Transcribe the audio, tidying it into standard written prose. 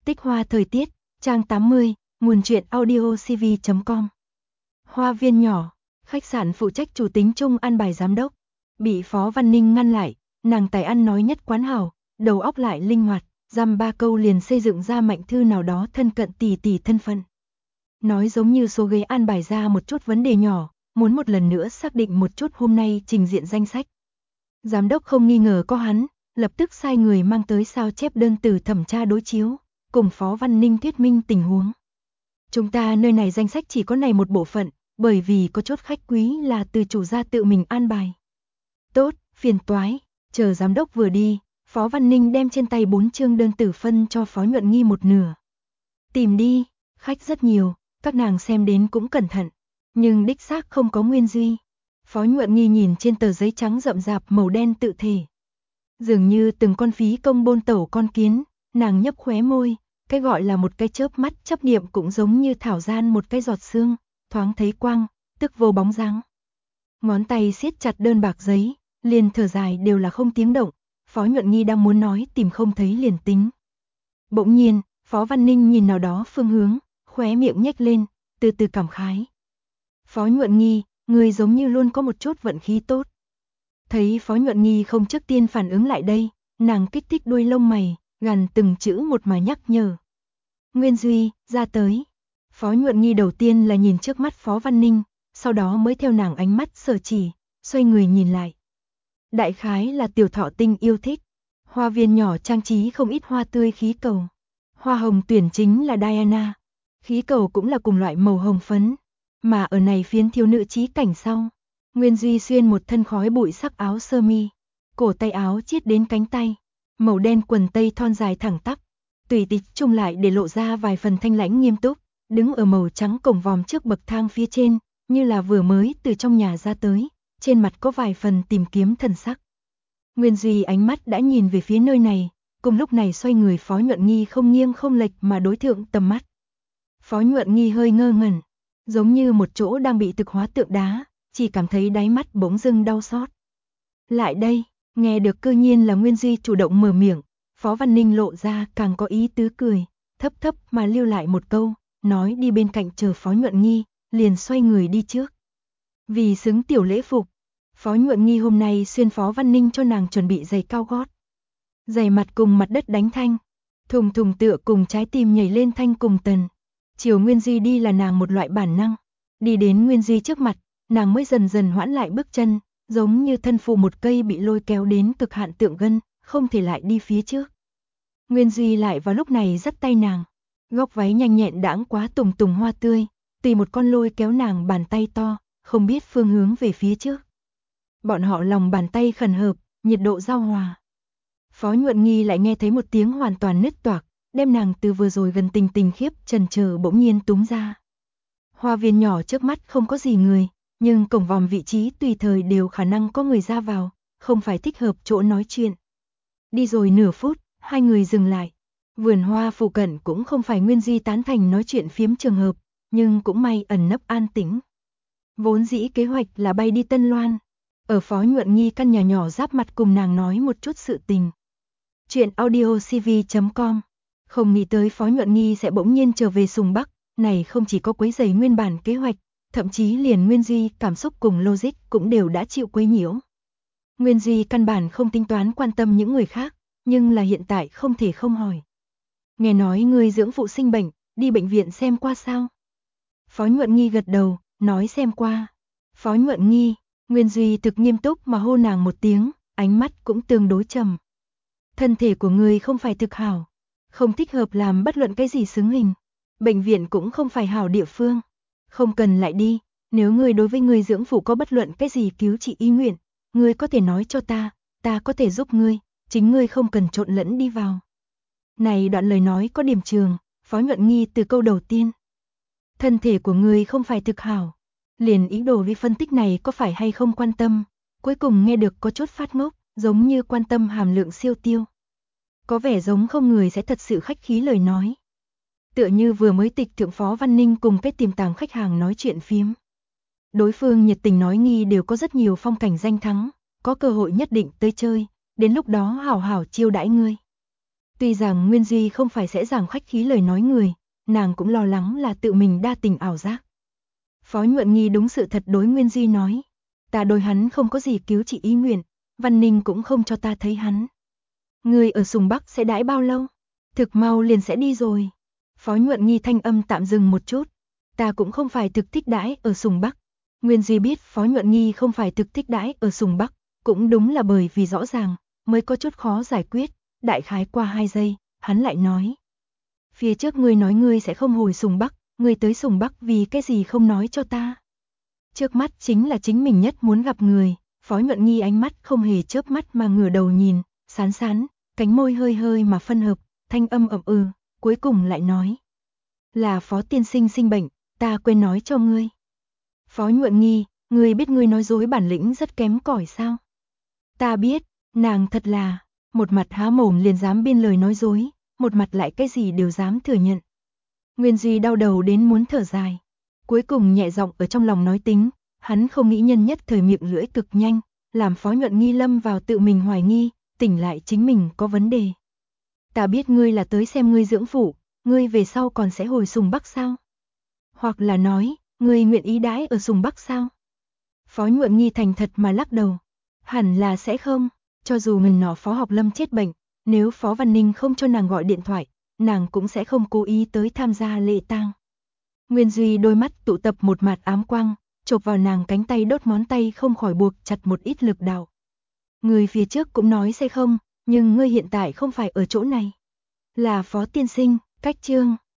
Tích hoa thời tiết, trang 80, nguồn truyện audiocv.com. Hoa viên nhỏ, khách sạn phụ trách chủ tính chung an bài giám đốc. Bị Phó Văn Ninh ngăn lại, nàng tài ăn nói nhất quán hảo, đầu óc lại linh hoạt, dăm ba câu liền xây dựng ra Mạnh Thư nào đó thân cận tỷ tỷ thân phận. Nói giống như số ghế an bài ra một chút vấn đề nhỏ, muốn một lần nữa xác định một chút hôm nay trình diện danh sách. Giám đốc không nghi ngờ có hắn, lập tức sai người mang tới sao chép đơn từ thẩm tra đối chiếu, cùng Phó Văn Ninh thuyết minh tình huống. Chúng ta nơi này danh sách chỉ có này một bộ phận, bởi vì có chốt khách quý là từ chủ gia tự mình an bài. Tốt, phiền toái, chờ giám đốc vừa đi, Phó Văn Ninh đem trên tay 4 chương đơn từ phân cho Phó Nhuận Nghi một nửa. Tìm đi, khách rất nhiều, các nàng xem đến cũng cẩn thận, nhưng đích xác không có Nguyên Duy. Phó Nhuận Nghi nhìn trên tờ giấy trắng rậm rạp màu đen tự thể. Dường như từng con phí công bôn tẩu con kiến, nàng nhấp khóe môi, cái gọi là một cái chớp mắt chấp niệm cũng giống như thảo gian một cái giọt sương, thoáng thấy quang, tức vô bóng dáng. Ngón tay siết chặt đơn bạc giấy, liền thở dài đều là không tiếng động, Phó Nhuận Nghi đang muốn nói tìm không thấy liền tính. Bỗng nhiên, Phó Văn Ninh nhìn nào đó phương hướng, khóe miệng nhếch lên, từ từ cảm khái. Phó Nhuận Nghi, người giống như luôn có một chút vận khí tốt. Thấy Phó Nhuận Nghi không trước tiên phản ứng lại đây, nàng kích thích đuôi lông mày, gằn từng chữ một mà nhắc nhở. Nguyên Duy, ra tới. Phó Nhuận Nghi đầu tiên là nhìn trước mắt Phó Văn Ninh, sau đó mới theo nàng ánh mắt sở chỉ, xoay người nhìn lại. Đại khái là Tiểu Thọ Tinh yêu thích. Hoa viên nhỏ trang trí không ít hoa tươi khí cầu. Hoa hồng tuyển chính là Diana. Khí cầu cũng là cùng loại màu hồng phấn. Mà ở này phiến thiếu nữ trí cảnh sau, Nguyên Duy xuyên một thân khói bụi sắc áo sơ mi, cổ tay áo chiết đến cánh tay, màu đen quần tây thon dài thẳng tắp, tùy tịch chung lại để lộ ra vài phần thanh lãnh nghiêm túc, đứng ở màu trắng cổng vòm trước bậc thang phía trên, như là vừa mới từ trong nhà ra tới, trên mặt có vài phần tìm kiếm thần sắc. Nguyên Duy ánh mắt đã nhìn về phía nơi này, cùng lúc này xoay người Phó Nhuận Nghi không nghiêng không lệch mà đối thượng tầm mắt. Phó Nhuận Nghi hơi ngơ ngẩn, giống như một chỗ đang bị thực hóa tượng đá, chỉ cảm thấy đáy mắt bỗng dưng đau xót. Lại đây, nghe được cư nhiên là Nguyên Duy chủ động mở miệng, Phó Văn Ninh lộ ra càng có ý tứ cười, thấp thấp mà lưu lại một câu, nói đi bên cạnh chờ Phó Nhuận Nghi, liền xoay người đi trước. Vì xứng tiểu lễ phục, Phó Nhuận Nghi hôm nay xuyên Phó Văn Ninh cho nàng chuẩn bị giày cao gót. Giày mặt cùng mặt đất đánh thanh, thùng thùng tựa cùng trái tim nhảy lên thanh cùng tần. Chiều Nguyên Duy đi là nàng một loại bản năng, đi đến Nguyên Duy trước mặt, nàng mới dần dần hoãn lại bước chân, giống như thân phụ một cây bị lôi kéo đến cực hạn tượng gân, không thể lại đi phía trước. Nguyên Duy lại vào lúc này dắt tay nàng, góc váy nhanh nhẹn đãng quá tùng tùng hoa tươi, tùy một con lôi kéo nàng bàn tay to, không biết phương hướng về phía trước. Bọn họ lòng bàn tay khẩn hợp, nhiệt độ giao hòa. Phó Nhuận Nghi lại nghe thấy một tiếng hoàn toàn nứt toạc, đem nàng từ vừa rồi gần tình tình khiếp chần chờ bỗng nhiên túm ra. Hoa viên nhỏ trước mắt không có gì người, nhưng cổng vòm vị trí tùy thời đều khả năng có người ra vào, không phải thích hợp chỗ nói chuyện. Đi rồi nửa phút, hai người dừng lại. Vườn hoa phụ cận cũng không phải Nguyên Duy tán thành nói chuyện phiếm trường hợp, nhưng cũng may ẩn nấp an tĩnh. Vốn dĩ kế hoạch là bay đi Tân Loan, ở Phó Nhuận Nghi căn nhà nhỏ giáp mặt cùng nàng nói một chút sự tình. Chuyện audiocv.com. Không nghĩ tới Phó Nhuận Nghi sẽ bỗng nhiên trở về Sùng Bắc, này không chỉ có quấy rầy nguyên bản kế hoạch, thậm chí liền Nguyên Duy cảm xúc cùng logic cũng đều đã chịu quấy nhiễu. Nguyên Duy căn bản không tính toán quan tâm những người khác, nhưng là hiện tại không thể không hỏi. Nghe nói người dưỡng phụ sinh bệnh, đi bệnh viện xem qua sao? Phó Nhuận Nghi gật đầu, nói xem qua. Phó Nhuận Nghi, Nguyên Duy thực nghiêm túc mà hô nàng một tiếng, ánh mắt cũng tương đối trầm. Thân thể của người không phải thực hảo, không thích hợp làm bất luận cái gì xứng hình. Bệnh viện cũng không phải hảo địa phương. Không cần lại đi, nếu người đối với người dưỡng phụ có bất luận cái gì cứu trị ý nguyện, ngươi có thể nói cho ta có thể giúp ngươi, chính ngươi không cần trộn lẫn đi vào. Này đoạn lời nói có điểm trường, Phó Nhuận Nghi từ câu đầu tiên. Thân thể của ngươi không phải thực hảo, liền ý đồ vi phân tích này có phải hay không quan tâm, cuối cùng nghe được có chút phát ngốc, giống như quan tâm hàm lượng siêu tiêu. Có vẻ giống không người sẽ thật sự khách khí lời nói. Tựa như vừa mới tịch thượng Phó Văn Ninh cùng cái tiềm tàng khách hàng nói chuyện phiếm. Đối phương nhiệt tình nói Nghi đều có rất nhiều phong cảnh danh thắng, có cơ hội nhất định tới chơi, đến lúc đó hảo hảo chiêu đãi ngươi. Tuy rằng Nguyên Duy không phải sẽ giảng khách khí lời nói người, nàng cũng lo lắng là tự mình đa tình ảo giác. Phó Nhuận Nghi đúng sự thật đối Nguyên Duy nói. Ta đối hắn không có gì cứu trị ý nguyện, Văn Ninh cũng không cho ta thấy hắn. Người ở Sùng Bắc sẽ đãi bao lâu? Thực mau liền sẽ đi rồi. Phó Nhuận Nghi thanh âm tạm dừng một chút. Ta cũng không phải thực thích đãi ở Sùng Bắc. Nguyên Duy biết Phó Nhuận Nghi không phải thực thích đãi ở Sùng Bắc, cũng đúng là bởi vì rõ ràng, mới có chút khó giải quyết. Đại khái qua 2 giây, hắn lại nói. Phía trước ngươi nói ngươi sẽ không hồi Sùng Bắc, ngươi tới Sùng Bắc vì cái gì không nói cho ta? Trước mắt chính là chính mình nhất muốn gặp người. Phó Nhuận Nghi ánh mắt không hề chớp mắt mà ngửa đầu nhìn, sán sán, cánh môi hơi hơi mà phân hợp, thanh âm ậm cuối cùng lại nói. Là Phó tiên sinh sinh bệnh, ta quên nói cho ngươi. Phó Nhuận Nghi, ngươi biết ngươi nói dối bản lĩnh rất kém cỏi sao? Ta biết, nàng thật là, một mặt há mồm liền dám biên lời nói dối, một mặt lại cái gì đều dám thừa nhận. Nguyên Duy đau đầu đến muốn thở dài. Cuối cùng nhẹ giọng ở trong lòng nói tính, hắn không nghĩ nhân nhất thời miệng lưỡi cực nhanh, làm Phó Nhuận Nghi lâm vào tự mình hoài nghi, tỉnh lại chính mình có vấn đề. Ta biết ngươi là tới xem ngươi dưỡng phụ, ngươi về sau còn sẽ hồi Sùng Bắc sao? Hoặc là nói, ngươi nguyện ý đãi ở Sùng Bắc sao? Phó Nhuận Nghi thành thật mà lắc đầu. Hẳn là sẽ không, cho dù mình nọ Phó Học Lâm chết bệnh, nếu Phó Văn Ninh không cho nàng gọi điện thoại, nàng cũng sẽ không cố ý tới tham gia lễ tang. Nguyên Duy đôi mắt tụ tập một mạt ám quang, chộp vào nàng cánh tay đốt ngón tay không khỏi buộc chặt một ít lực đạo. Người phía trước cũng nói sẽ không, nhưng ngươi hiện tại không phải ở chỗ này. Là Phó tiên sinh, cách chương.